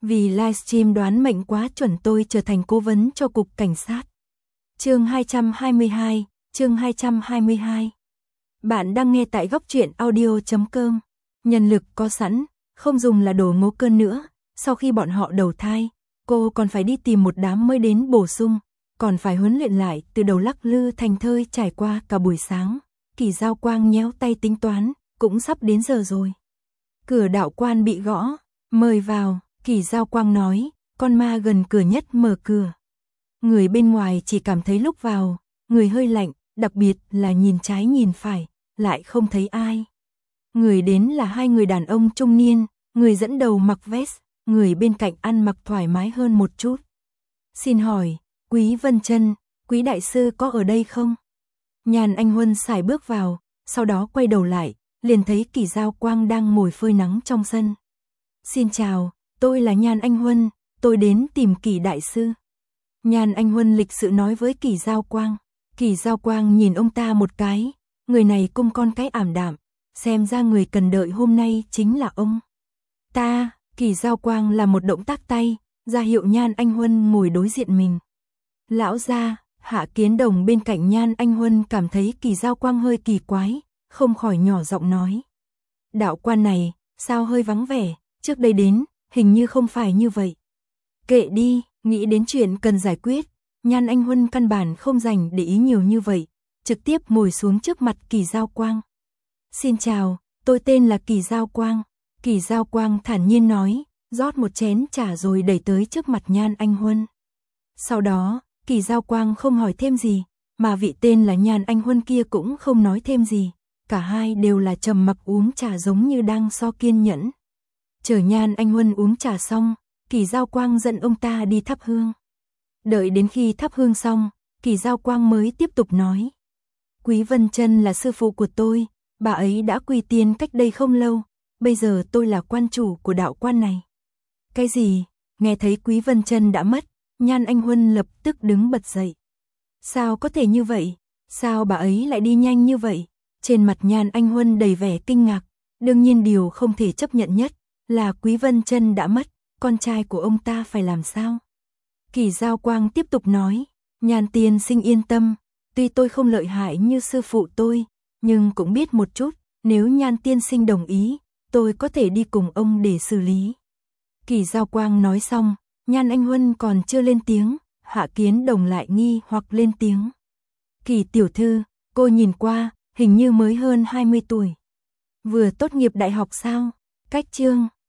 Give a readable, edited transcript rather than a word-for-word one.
Vì livestream đoán mệnh quá chuẩn tôi trở thành cố vấn cho cục cảnh sát. Chương 222, chương 222. Bạn đang nghe tại góc truyện audio.com. Nhân lực có sẵn, không dùng là đồ ngố cơn nữa. Sau khi bọn họ đầu thai, cô còn phải đi tìm một đám mới đến bổ sung, còn phải huấn luyện lại từ đầu lắc lư thành thơi trải qua cả buổi sáng. Kỳ Giao Quang nhéo tay tính toán, cũng sắp đến giờ rồi. Cửa đạo quan bị gõ, mời vào. Kỳ Giao Quang nói, con ma gần cửa nhất mở cửa. Người bên ngoài chỉ cảm thấy lúc vào, người hơi lạnh, đặc biệt là nhìn trái nhìn phải, lại không thấy ai. Người đến là hai người đàn ông trung niên, người dẫn đầu mặc vest, người bên cạnh ăn mặc thoải mái hơn một chút. Xin hỏi, Quý Vân Chân, Quý đại sư có ở đây không? Nhan Anh Huân sải bước vào, sau đó quay đầu lại, liền thấy Kỳ Giao Quang đang ngồi phơi nắng trong sân. Xin chào, tôi là Nhan Anh Huân, tôi đến tìm Kỳ đại sư. Nhan Anh Huân lịch sự nói với Kỳ Giao Quang. Kỳ Giao Quang nhìn ông ta một cái, người này cung con cái ảm đạm, xem ra người cần đợi hôm nay chính là ông. Ta, Kỳ Giao Quang là một động tác tay, ra hiệu Nhan Anh Huân ngồi đối diện mình. Lão gia, Hạ Kiến Đồng bên cạnh Nhan Anh Huân cảm thấy Kỳ Giao Quang hơi kỳ quái, không khỏi nhỏ giọng nói. Đạo quan này, sao hơi vắng vẻ, trước đây đến, hình như không phải như vậy. Kệ đi, nghĩ đến chuyện cần giải quyết, Nhan Anh Huân căn bản không dành để ý nhiều như vậy, trực tiếp ngồi xuống trước mặt Kỳ Giao Quang. Xin chào, tôi tên là Kỳ Giao Quang. Kỳ Giao Quang thản nhiên nói, rót một chén trà rồi đẩy tới trước mặt Nhan Anh Huân. Sau đó, Kỳ Giao Quang không hỏi thêm gì, mà vị tên là Nhan Anh Huân kia cũng không nói thêm gì. Cả hai đều là trầm mặc uống trà giống như đang so kiên nhẫn. Chờ Nhan Anh Huân uống trà xong, Kỳ Giao Quang dẫn ông ta đi thắp hương. Đợi đến khi thắp hương xong, Kỳ Giao Quang mới tiếp tục nói. Quý Vân Chân là sư phụ của tôi, bà ấy đã quy tiên cách đây không lâu, bây giờ tôi là quan chủ của đạo quan này. Cái gì? Nghe thấy Quý Vân Chân đã mất, Nhan Anh Huân lập tức đứng bật dậy. Sao có thể như vậy? Sao bà ấy lại đi nhanh như vậy? Trên mặt Nhan Anh Huân đầy vẻ kinh ngạc, đương nhiên điều không thể chấp nhận nhất là Quý Vân Chân đã mất, con trai của ông ta phải làm sao? Kỳ Giao Quang tiếp tục nói, Nhan tiên sinh yên tâm, tuy tôi không lợi hại như sư phụ tôi, nhưng cũng biết một chút, nếu Nhan tiên sinh đồng ý, tôi có thể đi cùng ông để xử lý. Kỳ Giao Quang nói xong, Nhan Anh Huân còn chưa lên tiếng, Hạ Kiến Đồng lại nghi hoặc lên tiếng. Kỳ tiểu thư, cô nhìn qua, hình như mới hơn 20 tuổi. Vừa tốt nghiệp đại học sao? Cách chương